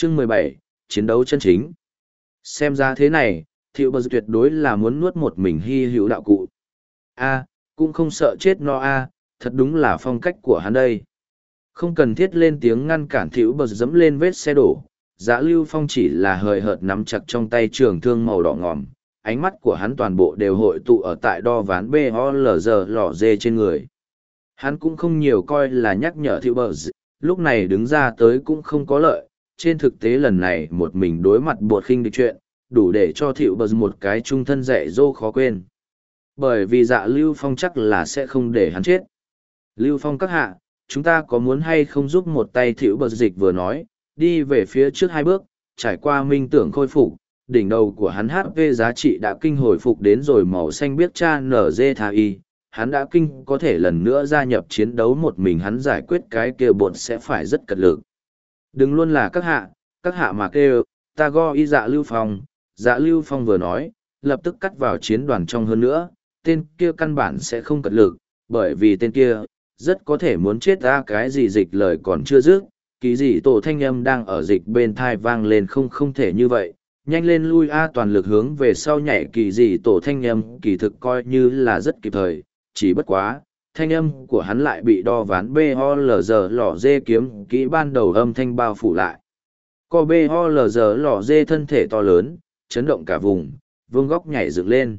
Chương 17, chiến đấu chân chính. Xem ra thế này, Thiệu Bờ tuyệt đối là muốn nuốt một mình hy hữu đạo cụ. Cũng không sợ chết no thật đúng là phong cách của hắn đây. Không cần thiết lên tiếng ngăn cản Thiệu Bờ dẫm lên vết xe đổ. Dạ Lưu Phong chỉ là hời hợt nắm chặt trong tay trường thương màu đỏ ngòm, ánh mắt của hắn toàn bộ đều hội tụ ở tại đo ván BOLZ lỏ dê trên người. Hắn cũng không nhiều coi là nhắc nhở Thiệu Bờ, lúc này đứng ra tới cũng không có lợi, trên thực tế lần này một mình đối mặt bột khinh địch chuyện, đủ để cho Thiệu Bờ một cái trung thân dạy dỗ khó quên. Bởi vì Dạ Lưu Phong chắc là sẽ không để hắn chết. Lưu Phong các hạ, chúng ta có muốn hay không giúp một tay? Thiệu Bờ dịch vừa nói, đi về phía trước 2 bước, trải qua minh tưởng khôi phục, đỉnh đầu của hắn HP giá trị đã kinh hồi phục đến rồi màu xanh biếc cha NZ thà y, hắn đã kinh có thể lần nữa gia nhập chiến đấu một mình hắn giải quyết cái kia bột sẽ phải rất cật lực. Đừng luôn là các hạ mà kêu, ta go y Dạ Lưu Phong. Dạ Lưu Phong vừa nói, lập tức cắt vào chiến đoàn trong hơn nữa, tên kia căn bản sẽ không cật lực, bởi vì tên kia, rất có thể muốn chết ra cái gì dịch lời còn chưa dứt, kỳ dị tổ thanh âm đang ở dịch bên thai vang lên không thể như vậy, nhanh lên lui toàn lực hướng về sau nhảy kỳ dị tổ thanh âm kỳ thực coi như là rất kịp thời, chỉ bất quá, thanh âm của hắn lại bị đo ván BOLZ lỏ dê kiếm kỹ ban đầu âm thanh bao phủ lại. Co BOLZ lỏ dê thân thể to lớn, chấn động cả vùng, vương góc nhảy dựng lên.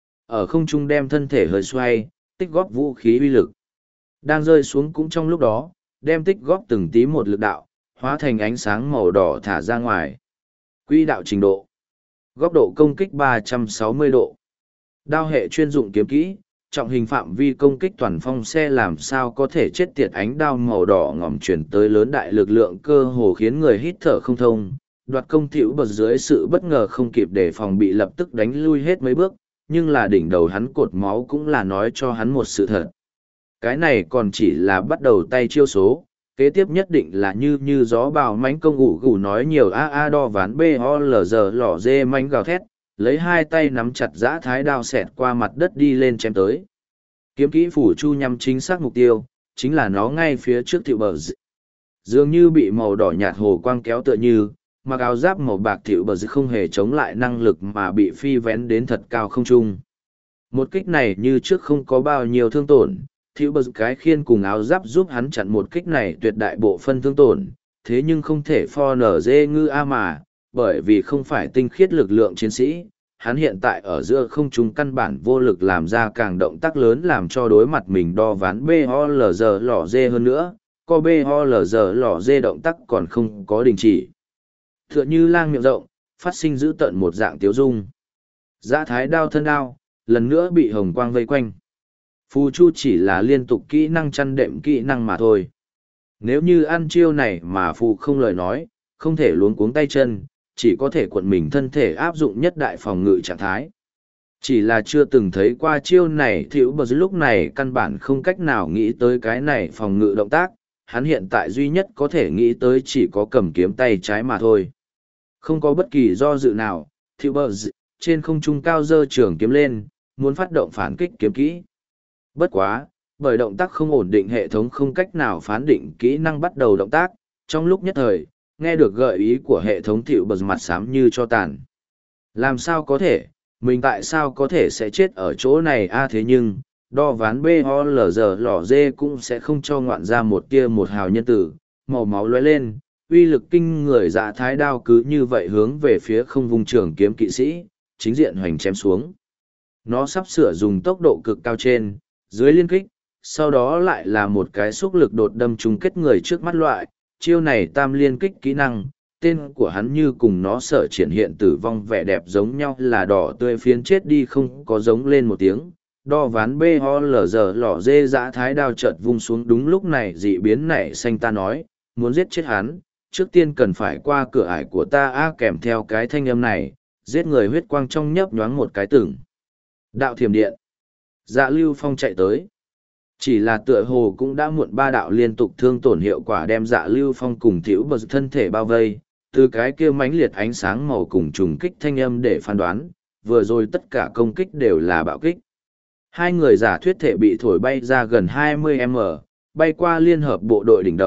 Ở không trung đem thân thể hơi xoay, tích góp vũ khí uy lực. Đang rơi xuống cũng trong lúc đó, đem tích góp từng tí một lực đạo, hóa thành ánh sáng màu đỏ thả ra ngoài. Quỹ đạo trình độ. Góc độ công kích 360 độ. Đao hệ chuyên dụng kiếm kỹ, trọng hình phạm vi công kích toàn phong xe làm sao có thể chết tiệt ánh đao màu đỏ ngòm chuyển tới lớn đại lực lượng cơ hồ khiến người hít thở không thông. Đoạt công Thiệu Bờ dưới sự bất ngờ không kịp đề phòng bị lập tức đánh lui hết mấy bước, nhưng là đỉnh đầu hắn cột máu cũng là nói cho hắn một sự thật. Cái này còn chỉ là bắt đầu tay chiêu số, kế tiếp nhất định là như gió bào mánh công gù nói nhiều đo ván BOLZ lỏ dê mánh gào thét, lấy 2 tay nắm chặt giã thái đao xẹt qua mặt đất đi lên chém tới. Kiếm kỹ phủ chu nhắm chính xác mục tiêu, chính là nó ngay phía trước Thiệu Bờ. Dường như bị màu đỏ nhạt hồ quang kéo tựa như, mặc áo giáp màu bạc Thiệu Bờ không hề chống lại năng lực mà bị phi vén đến thật cao không trung. Một kích này như trước không có bao nhiêu thương tổn, Thiệu Bờ cái khiên cùng áo giáp giúp hắn chặn một kích này tuyệt đại bộ phân thương tổn, thế nhưng không thể nở ngư mà, bởi vì không phải tinh khiết lực lượng chiến sĩ, hắn hiện tại ở giữa không trung căn bản vô lực làm ra càng động tác lớn làm cho đối mặt mình đo ván BOLZ lỏ dê hơn nữa, co BOLZ lỏ dê động tác còn không có đình chỉ. Tựa như lang miệng rộng, phát sinh dữ tợn một dạng tiếu dung. Dã thái đao thân đao, lần nữa bị hồng quang vây quanh. Phù chu chỉ là liên tục kỹ năng chăn đệm kỹ năng mà thôi. Nếu như ăn chiêu này mà phù không lời nói, không thể luống cuống tay chân, chỉ có thể cuộn mình thân thể áp dụng nhất đại phòng ngự trạng thái. Chỉ là chưa từng thấy qua chiêu này Thiệu Bờ lúc này căn bản không cách nào nghĩ tới cái này phòng ngự động tác, hắn hiện tại duy nhất có thể nghĩ tới chỉ có cầm kiếm tay trái mà thôi. Không có bất kỳ do dự nào, Thiệu Bờ trên không trung cao giơ trường kiếm lên, muốn phát động phản kích kiếm kỹ. Bất quá, bởi động tác không ổn định hệ thống không cách nào phán định kỹ năng bắt đầu động tác, trong lúc nhất thời, nghe được gợi ý của hệ thống Thiệu Bờ mặt xám như cho tàn. Làm sao có thể, mình tại sao có thể sẽ chết ở chỗ này thế nhưng, đo ván BOLZ lỏ dê cũng sẽ không cho ngoạn ra một tia một hào nhân tử, màu máu lóe lên, uy lực kinh người dạ thái đao cứ như vậy hướng về phía không vùng trường kiếm kỵ sĩ, chính diện hoành chém xuống. Nó sắp sửa dùng tốc độ cực cao trên, dưới liên kích, sau đó lại là một cái xúc lực đột đâm trúng kết người trước mắt loại, chiêu này tam liên kích kỹ năng, tên của hắn như cùng nó sở triển hiện tử vong vẻ đẹp giống nhau là đỏ tươi phiến chết đi không có giống lên một tiếng. Đo ván BOLZ lỏ dê dã thái đao chợt vung xuống đúng lúc này dị biến nảy xanh ta nói, muốn giết chết hắn, trước tiên cần phải qua cửa ải của ta kèm theo cái thanh âm này, giết người huyết quang trong nhấp nhoáng một cái tưởng. Đạo thiểm điện. Dạ Lưu Phong chạy tới. Chỉ là tựa hồ cũng đã muộn 3 đạo liên tục thương tổn hiệu quả đem Dạ Lưu Phong cùng Thiệu Bờ thân thể bao vây, từ cái kia mãnh liệt ánh sáng màu cùng trùng kích thanh âm để phán đoán, vừa rồi tất cả công kích đều là bạo kích. 2 người giả thuyết thể bị thổi bay ra gần 20m, bay qua liên hợp bộ đội đỉnh đầu,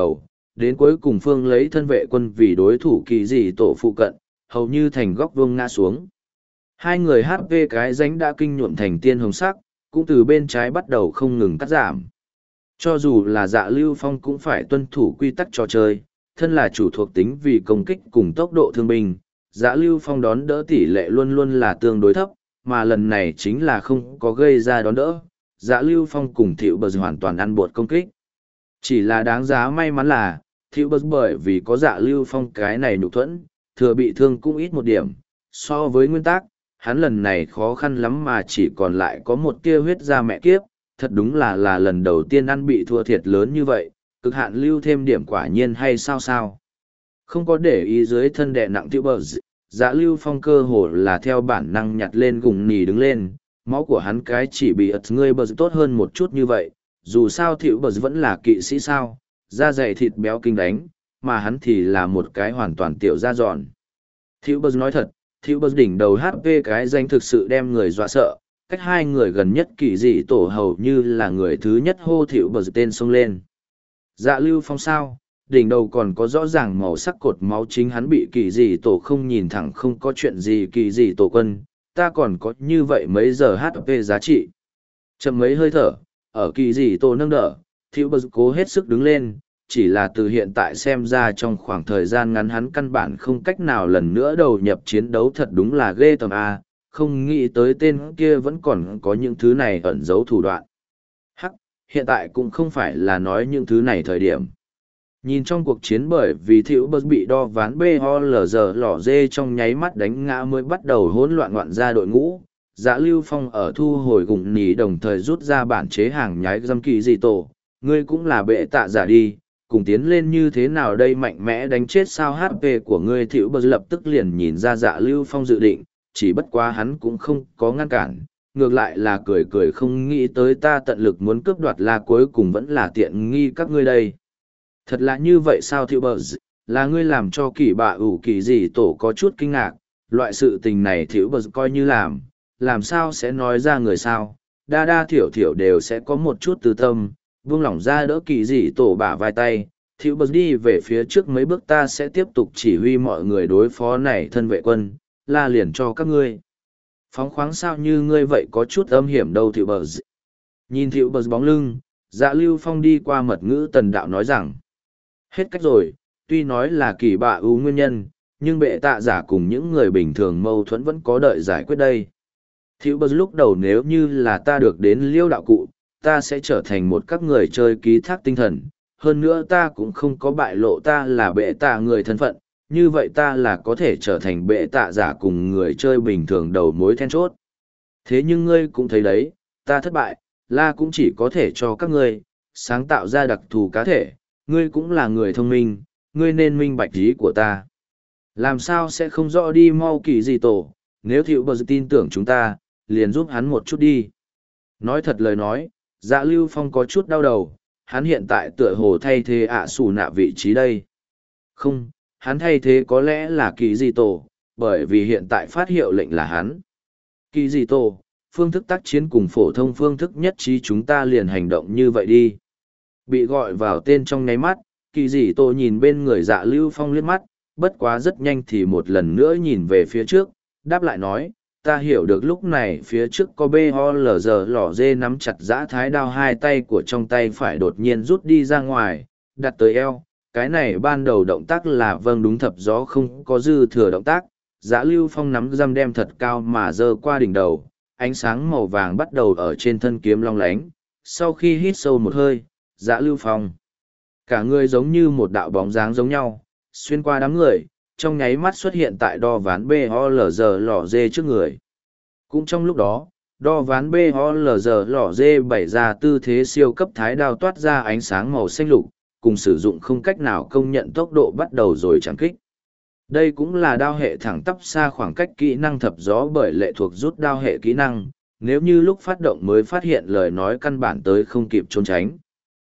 đến cuối cùng phương lấy thân vệ quân vì đối thủ kỳ dị tổ phụ cận, hầu như thành góc vuông ngã xuống. Hai người HP cái ránh đã kinh nhuộm thành tiên hồng sắc, cũng từ bên trái bắt đầu không ngừng cắt giảm. Cho dù là Dạ Lưu Phong cũng phải tuân thủ quy tắc trò chơi, thân là chủ thuộc tính vì công kích cùng tốc độ thương binh, Dạ Lưu Phong đón đỡ tỷ lệ luôn luôn là tương đối thấp, mà lần này chính là không có gây ra đón đỡ. Dạ Lưu Phong cùng Thiệu Bờ hoàn toàn ăn bột công kích. Chỉ là đáng giá may mắn là, Thiệu Bờ bởi vì có Dạ Lưu Phong cái này nhục thuẫn, thừa bị thương cũng ít một điểm. So với nguyên tắc, hắn lần này khó khăn lắm mà chỉ còn lại có một tia huyết ra mẹ kiếp, thật đúng là lần đầu tiên ăn bị thua thiệt lớn như vậy, cực hạn lưu thêm điểm quả nhiên hay sao. Không có để ý dưới thân đè nặng Thiệu Bờ, Dạ Lưu Phong cơ hồ là theo bản năng nhặt lên gùng nì đứng lên, máu của hắn cái chỉ bị ật ngươi bờ tốt hơn một chút như vậy, dù sao Thiệu Bờ vẫn là kỵ sĩ sao, da dày thịt béo kinh đánh, mà hắn thì là một cái hoàn toàn tiểu da giòn. Thiệu Bờ nói thật, Thiệu Bờ đỉnh đầu HP cái danh thực sự đem người dọa sợ, cách hai người gần nhất kỳ dị tổ hầu như là người thứ nhất hô Thiệu Bờ tên xông lên. Dạ Lưu Phong sao? Đỉnh đầu còn có rõ ràng màu sắc cột máu, chính hắn bị kỳ dị tổ không nhìn thẳng, không có chuyện gì kỳ dị tổ quân, ta còn có như vậy mấy giờ HP giá trị. Chậm mấy hơi thở, ở kỳ dị tổ nâng đỡ, Thiệu Bờ cố hết sức đứng lên, chỉ là từ hiện tại xem ra trong khoảng thời gian ngắn hắn căn bản không cách nào lần nữa đầu nhập chiến đấu, thật đúng là ghê tởm a, không nghĩ tới tên kia vẫn còn có những thứ này ẩn giấu thủ đoạn. Hắc, hiện tại cũng không phải là nói những thứ này thời điểm. Nhìn trong cuộc chiến, bởi vì Thiệu Bờ bị đo ván BOLZ lỏ dê trong nháy mắt đánh ngã mới bắt đầu hỗn loạn ngoạn ra đội ngũ, Dạ Lưu Phong ở thu hồi gùng nỉ đồng thời rút ra bản chế hàng nhái dâm kỳ dị tổ, ngươi cũng là bệ tạ giả đi, cùng tiến lên như thế nào đây, mạnh mẽ đánh chết sao HP của ngươi. Thiệu Bờ lập tức liền nhìn ra Dạ Lưu Phong dự định, chỉ bất quá hắn cũng không có ngăn cản, ngược lại là cười cười không nghĩ tới ta tận lực muốn cướp đoạt là cuối cùng vẫn là tiện nghi các ngươi đây. Thật là như vậy sao Thiệu Bờ, là ngươi làm cho kỳ bạ ủ kỳ dị tổ có chút kinh ngạc, loại sự tình này Thiệu Bờ coi như làm sao sẽ nói ra người sao, đa thiểu thiểu đều sẽ có một chút tư tâm, buông lỏng ra đỡ kỳ dị tổ bả vai tay, Thiệu Bờ đi về phía trước mấy bước, ta sẽ tiếp tục chỉ huy mọi người đối phó này thân vệ quân, la liền cho các ngươi. Phóng khoáng sao như ngươi vậy có chút âm hiểm đâu Thiệu Bờ. Nhìn Thiệu Bờ bóng lưng, Dạ Lưu Phong đi qua mật ngữ tần đạo nói rằng, hết cách rồi, tuy nói là kỳ bạ ưu nguyên nhân, nhưng bệ tạ giả cùng những người bình thường mâu thuẫn vẫn có đợi giải quyết đây. Thiệu Bờ lúc đầu nếu như là ta được đến Liêu đạo cụ, ta sẽ trở thành một các người chơi ký thác tinh thần, hơn nữa ta cũng không có bại lộ ta là bệ tạ người thân phận, như vậy ta là có thể trở thành bệ tạ giả cùng người chơi bình thường đầu mối then chốt. Thế nhưng ngươi cũng thấy đấy, ta thất bại, la cũng chỉ có thể cho các ngươi sáng tạo ra đặc thù cá thể, ngươi cũng là người thông minh, ngươi nên minh bạch ý của ta. Làm sao sẽ không rõ đi mau kỳ gì tổ, nếu Thiệu Bờ tin tưởng chúng ta, liền giúp hắn một chút đi. Nói thật lời nói, Dạ Lưu Phong có chút đau đầu, hắn hiện tại tựa hồ thay thế ạ xù nạ vị trí đây. Không, hắn thay thế có lẽ là kỳ gì tổ, bởi vì hiện tại phát hiệu lệnh là hắn. Kỳ gì tổ, phương thức tác chiến cùng phổ thông phương thức nhất trí, chúng ta liền hành động như vậy đi. Bị gọi vào tên trong nháy mắt, kỳ dị tổ nhìn bên người Dạ Lưu Phong liếc mắt, bất quá rất nhanh thì một lần nữa nhìn về phía trước, đáp lại nói, ta hiểu được lúc này phía trước có BOLZ lỏ dê nắm chặt giã thái đao, hai tay của trong tay phải đột nhiên rút đi ra ngoài, đặt tới eo. Cái này ban đầu động tác là vâng đúng thập gió, không có dư thừa động tác. Dạ Lưu Phong nắm răm đem thật cao mà giơ qua đỉnh đầu, ánh sáng màu vàng bắt đầu ở trên thân kiếm long lánh. Sau khi hít sâu một hơi, Dạ Lưu Phong, cả người giống như một đạo bóng dáng giống nhau, xuyên qua đám người, trong nháy mắt xuất hiện tại đo ván BOLZ lỏ dê trước người. Cũng trong lúc đó, đo ván BOLZ lỏ dê bày ra tư thế siêu cấp thái đao toát ra ánh sáng màu xanh lục, cùng sử dụng không cách nào công nhận tốc độ bắt đầu rồi chẳng kích. Đây cũng là đao hệ thẳng tắp xa khoảng cách kỹ năng thập gió, bởi lệ thuộc rút đao hệ kỹ năng, nếu như lúc phát động mới phát hiện lời nói căn bản tới không kịp trốn tránh.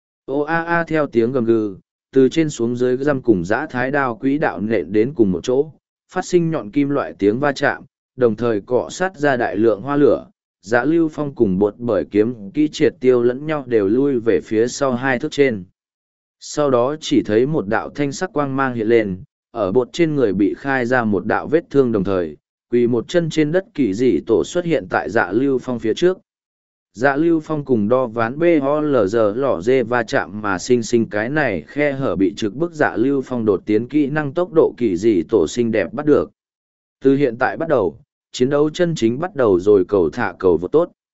Ô a a theo tiếng gầm gừ, từ trên xuống dưới răm cùng giã thái đao quỹ đạo nện đến cùng một chỗ, phát sinh nhọn kim loại tiếng va chạm, đồng thời cọ sát ra đại lượng hoa lửa. Dạ Lưu Phong cùng bột bởi kiếm kỹ triệt tiêu lẫn nhau đều lui về phía sau hai thước trên. Sau đó chỉ thấy một đạo thanh sắc quang mang hiện lên, ở bột trên người bị khai ra một đạo vết thương đồng thời, quỳ một chân trên đất kỳ dị tổ xuất hiện tại Dạ Lưu Phong phía trước. Dạ Lưu Phong cùng đo ván BOLG lỏ dê va chạm mà sinh cái này khe hở bị trực bức Dạ Lưu Phong đột tiến kỹ năng tốc độ kỳ dị tổ xinh đẹp bắt được. Từ hiện tại bắt đầu, chiến đấu chân chính bắt đầu rồi cầu thả cầu vô tốt.